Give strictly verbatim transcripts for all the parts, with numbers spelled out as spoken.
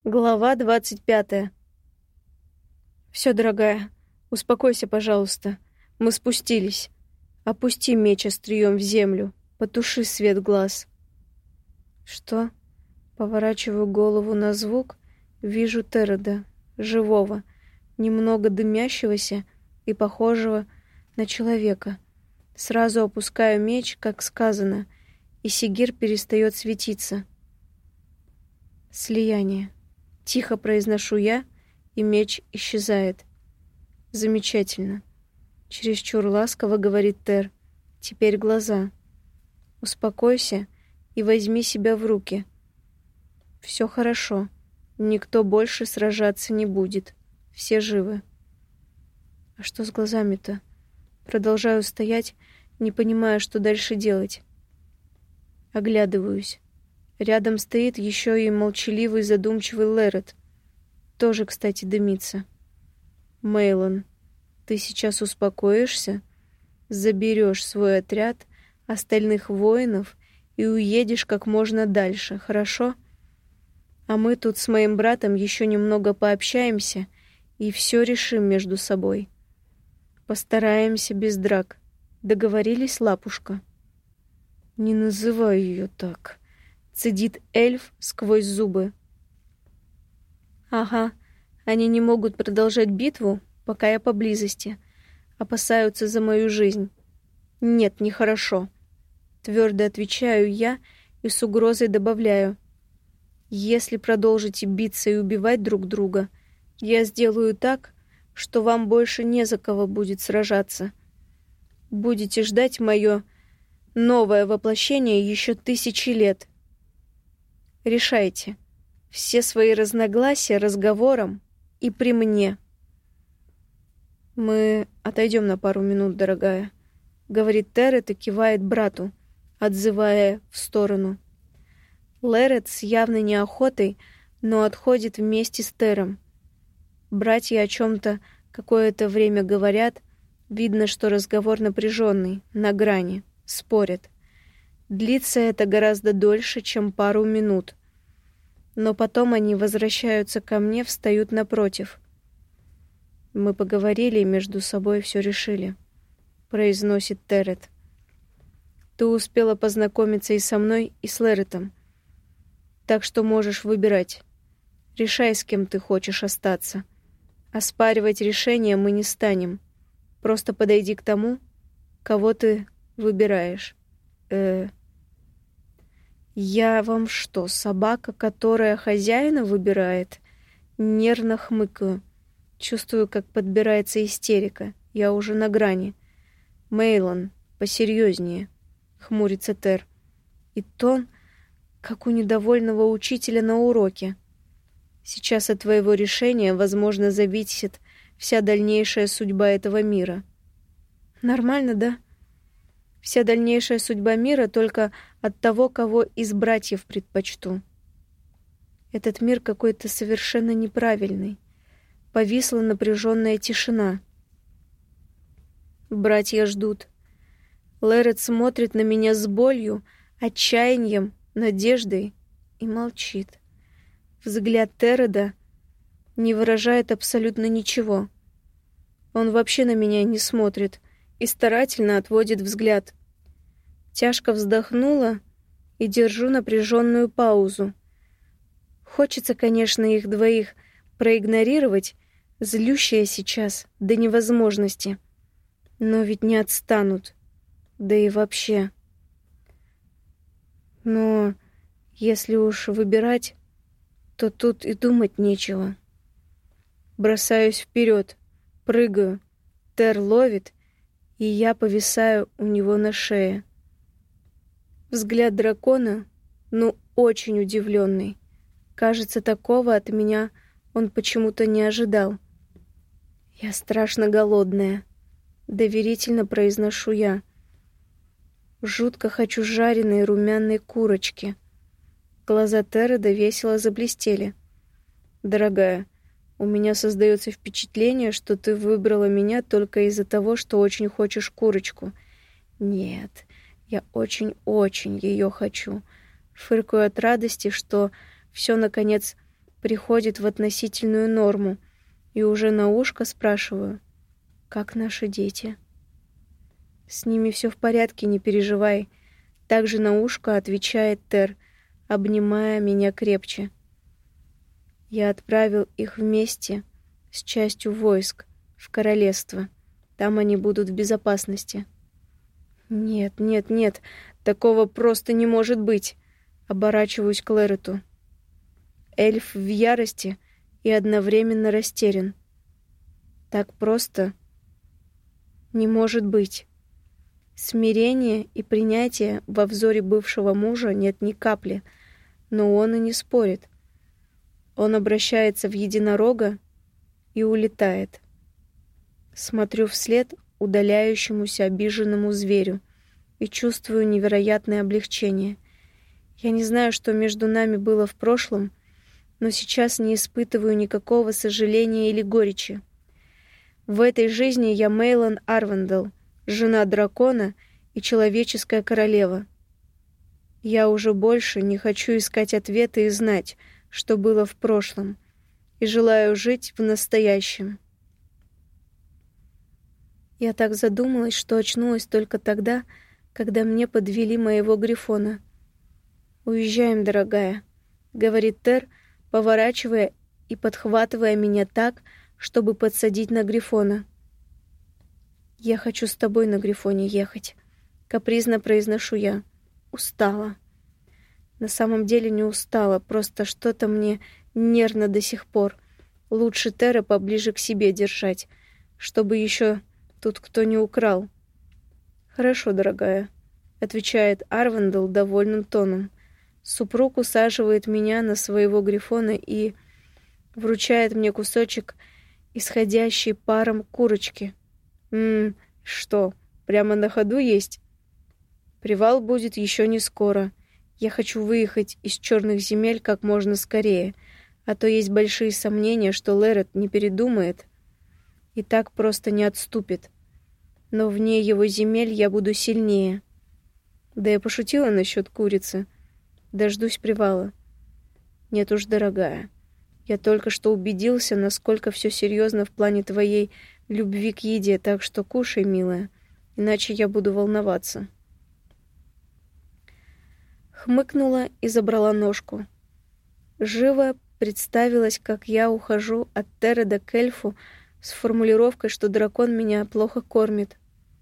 Глава двадцать пятая. Все, дорогая, успокойся, пожалуйста. Мы спустились. Опусти меч острием в землю. Потуши свет глаз. Что? Поворачиваю голову на звук. Вижу Тереда, живого, немного дымящегося и похожего на человека. Сразу опускаю меч, как сказано, и Сигир перестает светиться. Слияние. Тихо произношу я, и меч исчезает. Замечательно. Чересчур ласково говорит Тер. Теперь глаза. Успокойся и возьми себя в руки. Все хорошо. Никто больше сражаться не будет. Все живы. А что с глазами-то? Продолжаю стоять, не понимая, что дальше делать. Оглядываюсь. Рядом стоит еще и молчаливый, задумчивый Лерет. Тоже, кстати, дымится. Мейлон, ты сейчас успокоишься, заберешь свой отряд, остальных воинов и уедешь как можно дальше, хорошо? А мы тут с моим братом еще немного пообщаемся и все решим между собой. Постараемся без драк. Договорились, лапушка? Не называй ее так. Цедит эльф сквозь зубы. Ага, они не могут продолжать битву, пока я поблизости. Опасаются за мою жизнь. Нет, нехорошо. Твердо отвечаю я и с угрозой добавляю. Если продолжите биться и убивать друг друга, я сделаю так, что вам больше не за кого будет сражаться. Будете ждать мое новое воплощение еще тысячи лет. Решайте все свои разногласия разговором и при мне. Мы отойдем на пару минут, дорогая, говорит Терет и кивает брату, отзывая в сторону. Лерет с явной неохотой, но отходит вместе с Тером. Братья о чем-то какое-то время говорят, видно, что разговор напряженный, на грани, спорят. Длится это гораздо дольше, чем пару минут. Но потом они возвращаются ко мне, встают напротив. Мы поговорили и между собой все решили, произносит Терет. Ты успела познакомиться и со мной, и с Леретом. Так что можешь выбирать. Решай, с кем ты хочешь остаться. Оспаривать решение мы не станем. Просто подойди к тому, кого ты выбираешь. Э, я вам что, собака, которая хозяина выбирает? Нервно хмыкаю. Чувствую, как подбирается истерика. Я уже на грани. Мейлон, посерьезнее, хмурится Тер. И тон, как у недовольного учителя на уроке. Сейчас от твоего решения, возможно, зависит вся дальнейшая судьба этого мира. Нормально, да? Вся дальнейшая судьба мира только от того, кого из братьев предпочту. Этот мир какой-то совершенно неправильный. Повисла напряженная тишина. Братья ждут. Лерет смотрит на меня с болью, отчаянием, надеждой и молчит. Взгляд Тереда не выражает абсолютно ничего. Он вообще на меня не смотрит и старательно отводит взгляд. Тяжко вздохнула и держу напряженную паузу. Хочется, конечно, их двоих проигнорировать, злющая сейчас до невозможности. Но ведь не отстанут. Да и вообще. Но если уж выбирать, то тут и думать нечего. Бросаюсь вперед, прыгаю. Тер ловит, и я повисаю у него на шее. Взгляд дракона, ну, очень удивленный. Кажется, такого от меня он почему-то не ожидал. Я страшно голодная, доверительно произношу я. Жутко хочу жареной румяной курочки. Глаза Тереда весело заблестели. Дорогая, у меня создается впечатление, что ты выбрала меня только из-за того, что очень хочешь курочку. Нет, я очень-очень ее хочу. Фыркаю от радости, что все наконец приходит в относительную норму, и уже на ушко спрашиваю: «Как наши дети?» «С ними все в порядке, не переживай», — также на ушко отвечает Тер, обнимая меня крепче. «Я отправил их вместе с частью войск в королевство. Там они будут в безопасности». «Нет, нет, нет, такого просто не может быть», — оборачиваюсь к Лерету. Эльф в ярости и одновременно растерян. Так просто не может быть. Смирения и принятия во взоре бывшего мужа нет ни капли, но он и не спорит. Он обращается в единорога и улетает. Смотрю вслед удаляющемуся обиженному зверю и чувствую невероятное облегчение. Я не знаю, что между нами было в прошлом, но сейчас не испытываю никакого сожаления или горечи. В этой жизни я Мейлан Арвендел, жена дракона и человеческая королева. Я уже больше не хочу искать ответы и знать, что было в прошлом, и желаю жить в настоящем. Я так задумалась, что очнулась только тогда, когда мне подвели моего грифона. «Уезжаем, дорогая», — говорит Тер, поворачивая и подхватывая меня так, чтобы подсадить на грифона. «Я хочу с тобой на грифоне ехать», — капризно произношу я. Устала. На самом деле не устала, просто что-то мне нервно до сих пор. Лучше Тера поближе к себе держать, чтобы еще тут кто не украл. «Хорошо, дорогая», — отвечает Арвендел довольным тоном. Супруг усаживает меня на своего грифона и вручает мне кусочек исходящей паром курочки. «Ммм, что, прямо на ходу есть?» «Привал будет еще не скоро. Я хочу выехать из черных земель как можно скорее, а то есть большие сомнения, что Лерет не передумает и так просто не отступит. Но вне его земель я буду сильнее». Да я пошутила насчет курицы. Дождусь привала. Нет уж, дорогая. Я только что убедился, насколько все серьезно в плане твоей любви к еде, так что кушай, милая, иначе я буду волноваться. Хмыкнула и забрала ножку. Живо представилась, как я ухожу от Тереда к эльфу с формулировкой, что дракон меня плохо кормит.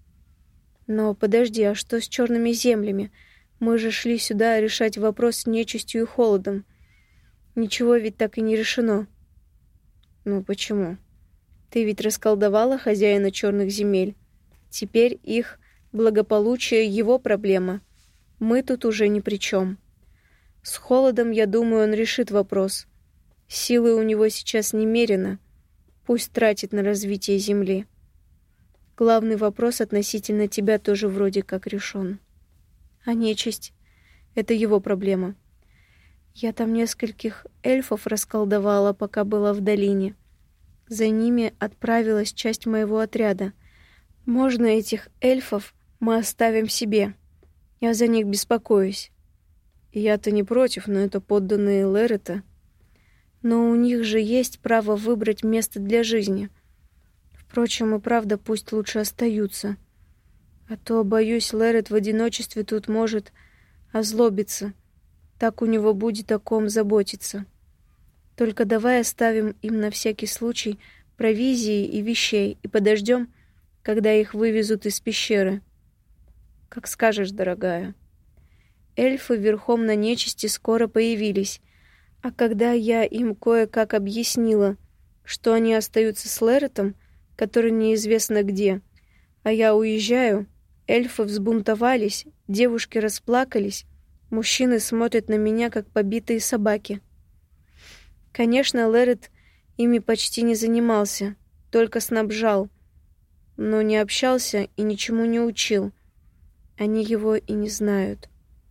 Но подожди, а что с черными землями? Мы же шли сюда решать вопрос с нечистью и холодом. Ничего ведь так и не решено. Ну почему? Ты ведь расколдовала хозяина черных земель. Теперь их благополучие — его проблема. Мы тут уже ни при чем. С холодом, я думаю, он решит вопрос. Силы у него сейчас немерено. Пусть тратит на развитие земли. Главный вопрос относительно тебя тоже вроде как решен. А нечисть — это его проблема. Я там нескольких эльфов расколдовала, пока была в долине. За ними отправилась часть моего отряда. Можно этих эльфов мы оставим себе? Я за них беспокоюсь. Я-то не против, но это подданные Лерета. Но у них же есть право выбрать место для жизни. Впрочем, и правда, пусть лучше остаются. А то, боюсь, Лерет в одиночестве тут может озлобиться. Так у него будет о ком заботиться. Только давай оставим им на всякий случай провизии и вещей и подождем, когда их вывезут из пещеры. Как скажешь, дорогая. Эльфы верхом на нечисти скоро появились, а когда я им кое-как объяснила, что они остаются с Леретом, который неизвестно где, а я уезжаю, эльфы взбунтовались, девушки расплакались, мужчины смотрят на меня, как побитые собаки. Конечно, Лерет ими почти не занимался, только снабжал, но не общался и ничему не учил. Они его и не знают.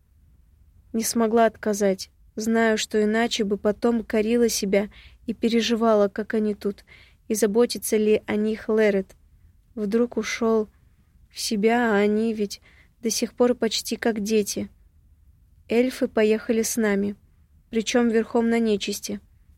Не смогла отказать. Знаю, что иначе бы потом корила себя и переживала, как они тут, и заботится ли о них Лерет. Вдруг ушел в себя, а они ведь до сих пор почти как дети. Эльфы поехали с нами, причем верхом на нечисти.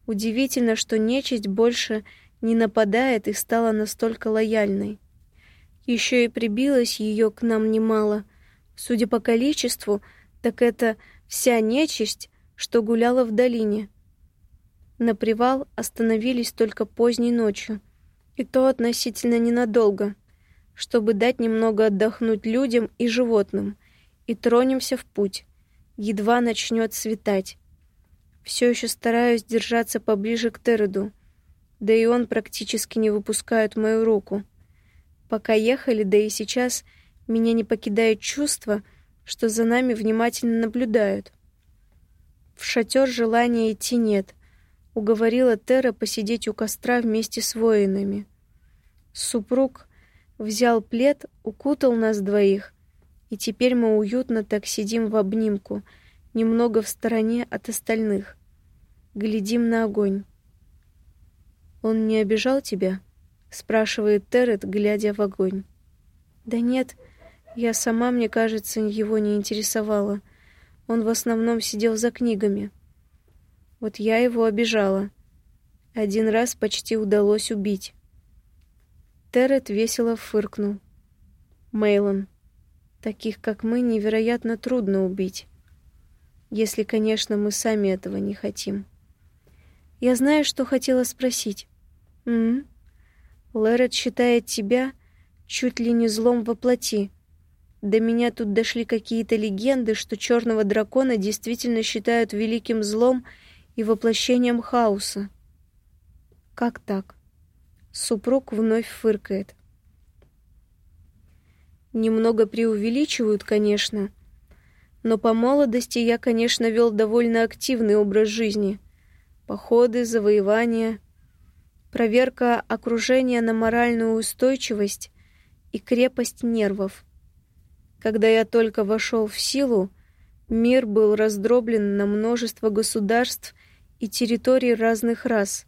Удивительно, что нечисть больше не нападает и стала настолько лояльной. Еще и прибилось ее к нам немало. Судя по количеству, так это вся нечисть, что гуляла в долине. На привал остановились только поздней ночью, и то относительно ненадолго, чтобы дать немного отдохнуть людям и животным, и тронемся в путь. Едва начнет светать. Все еще стараюсь держаться поближе к Тереду, да и он практически не выпускает мою руку. Пока ехали, да и сейчас, меня не покидает чувство, что за нами внимательно наблюдают. В шатер желания идти нет. Уговорила Тера посидеть у костра вместе с воинами. Супруг взял плед, укутал нас двоих, и теперь мы уютно так сидим в обнимку, немного в стороне от остальных. Глядим на огонь. «Он не обижал тебя?» — спрашивает Терет, глядя в огонь. «Да нет, я сама, мне кажется, его не интересовала. Он в основном сидел за книгами. Вот я его обижала. Один раз почти удалось убить». Терет весело фыркнул. «Мейлон, таких, как мы, невероятно трудно убить. Если, конечно, мы сами этого не хотим». «Я знаю, что хотела спросить. М-м? Лерет считает тебя чуть ли не злом во плоти. До меня тут дошли какие-то легенды, что черного дракона действительно считают великим злом и воплощением хаоса». «Как так?» Супруг вновь фыркает. «Немного преувеличивают, конечно, но по молодости я, конечно, вел довольно активный образ жизни. Походы, завоевания, проверка окружения на моральную устойчивость и крепость нервов. Когда я только вошел в силу, мир был раздроблен на множество государств и территорий разных рас.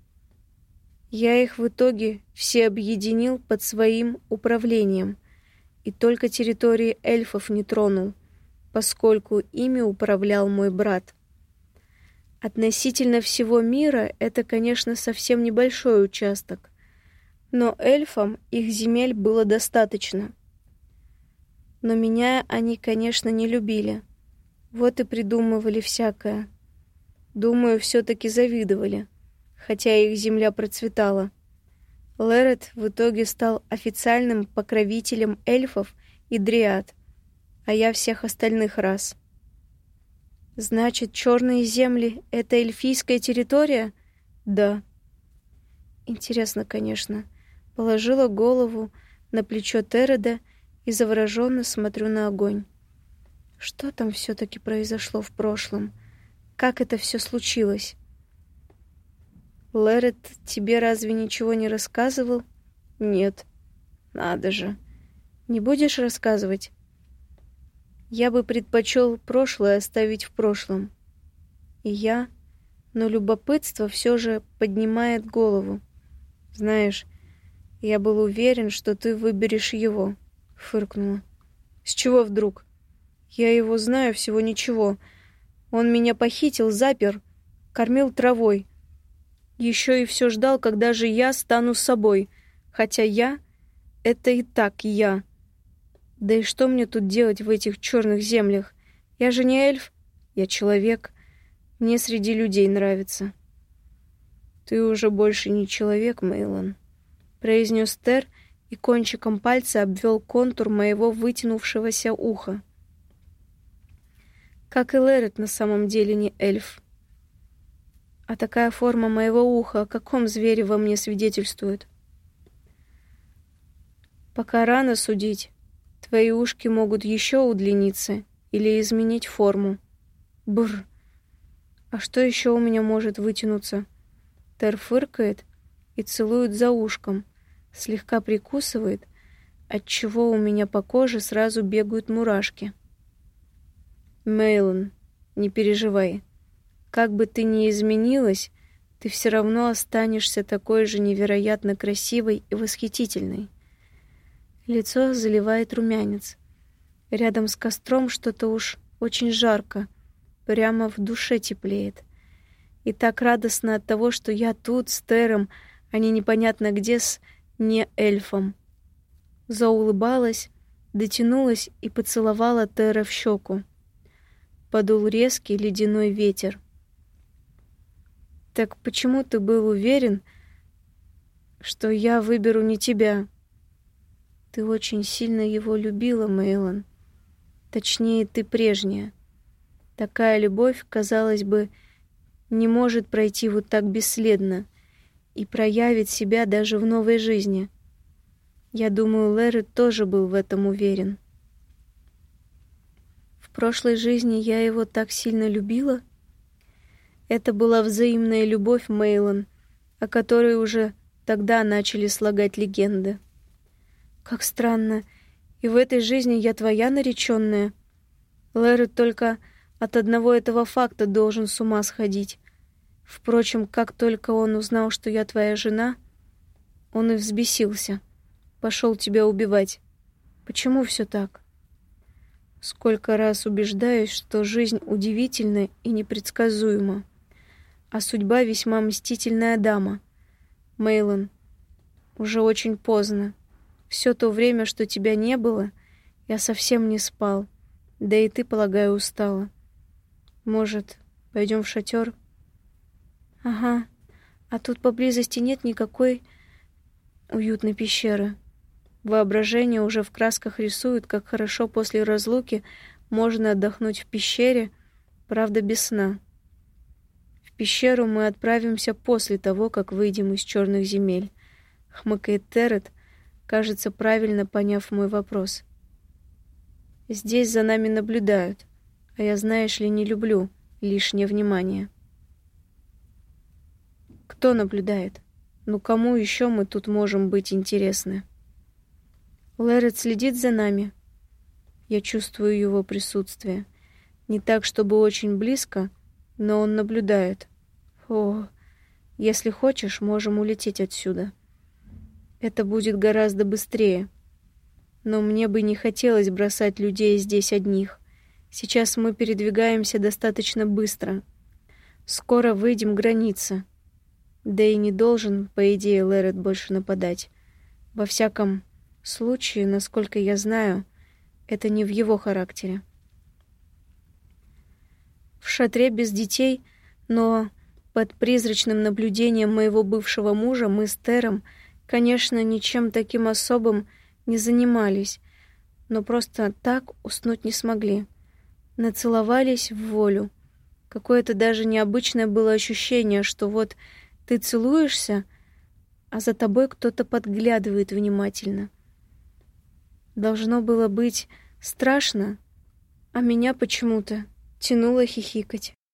Я их в итоге все объединил под своим управлением, и только территории эльфов не тронул, поскольку ими управлял мой брат. Относительно всего мира это, конечно, совсем небольшой участок, но эльфам их земель было достаточно. Но меня они, конечно, не любили. Вот и придумывали всякое. Думаю, все-таки завидовали, хотя их земля процветала. Лерет в итоге стал официальным покровителем эльфов и дриад, а я всех остальных рас. Значит, черные земли — это эльфийская территория? Да. Интересно, конечно. Положила голову на плечо Тереда и завороженно смотрю на огонь. Что там все-таки произошло в прошлом? Как это все случилось? Лерет тебе разве ничего не рассказывал? Нет. Надо же. Не будешь рассказывать? Я бы предпочел прошлое оставить в прошлом. И я... Но любопытство все же поднимает голову. Знаешь, я был уверен, что ты выберешь его. Фыркнула. С чего вдруг? Я его знаю всего ничего. Он меня похитил, запер, кормил травой. Еще и все ждал, когда же я стану собой. Хотя я — это и так я. Да и что мне тут делать в этих черных землях? Я же не эльф, я человек. Мне среди людей нравится. Ты уже больше не человек, Мейлон, произнес Тер и кончиком пальца обвел контур моего вытянувшегося уха. Как и Лерет на самом деле не эльф. А такая форма моего уха о каком звере во мне свидетельствует? Пока рано судить. Твои ушки могут еще удлиниться или изменить форму. Бррр. А что еще у меня может вытянуться? Тер фыркает и целует за ушком, слегка прикусывает, отчего у меня по коже сразу бегают мурашки. Мейлон, не переживай. Как бы ты ни изменилась, ты все равно останешься такой же невероятно красивой и восхитительной. Лицо заливает румянец. Рядом с костром что-то уж очень жарко, прямо в душе теплеет. И так радостно от того, что я тут с Тером, а не непонятно где с не эльфом. Заулыбалась, дотянулась и поцеловала Тера в щеку. Подул резкий ледяной ветер. «Так почему ты был уверен, что я выберу не тебя?» «Ты очень сильно его любила, Мейлон. Точнее, ты прежняя. Такая любовь, казалось бы, не может пройти вот так бесследно и проявит себя даже в новой жизни. Я думаю, Лерет тоже был в этом уверен. В прошлой жизни я его так сильно любила. Это была взаимная любовь, Мейлон, о которой уже тогда начали слагать легенды. Как странно, и в этой жизни я твоя нареченная. Лерет только от одного этого факта должен с ума сходить. Впрочем, как только он узнал, что я твоя жена, он и взбесился. Пошел тебя убивать. Почему все так? Сколько раз убеждаюсь, что жизнь удивительна и непредсказуема, а судьба весьма мстительная дама. Мейлон, уже очень поздно. Все то время, что тебя не было, я совсем не спал. Да и ты, полагаю, устала. Может, пойдем в шатер? Ага, а тут поблизости нет никакой уютной пещеры. Воображение уже в красках рисует, как хорошо после разлуки можно отдохнуть в пещере, правда, без сна. В пещеру мы отправимся после того, как выйдем из черных земель, хмыкает Терет, кажется, правильно поняв мой вопрос. Здесь за нами наблюдают, а я, знаешь ли, не люблю лишнее внимание. Кто наблюдает? Ну кому еще мы тут можем быть интересны? Лерет следит за нами. Я чувствую его присутствие. Не так, чтобы очень близко, но он наблюдает. О, если хочешь, можем улететь отсюда. Это будет гораздо быстрее. Но мне бы не хотелось бросать людей здесь одних. Сейчас мы передвигаемся достаточно быстро. Скоро выйдем к границе. Да и не должен, по идее, Лерет больше нападать. Во всяком случае, насколько я знаю, это не в его характере. В шатре без детей, но под призрачным наблюдением моего бывшего мужа мы с Тером, конечно, ничем таким особым не занимались, но просто так уснуть не смогли. Нацеловались в волю. Какое-то даже необычное было ощущение, что вот ты целуешься, а за тобой кто-то подглядывает внимательно. Должно было быть страшно, а меня почему-то тянуло хихикать.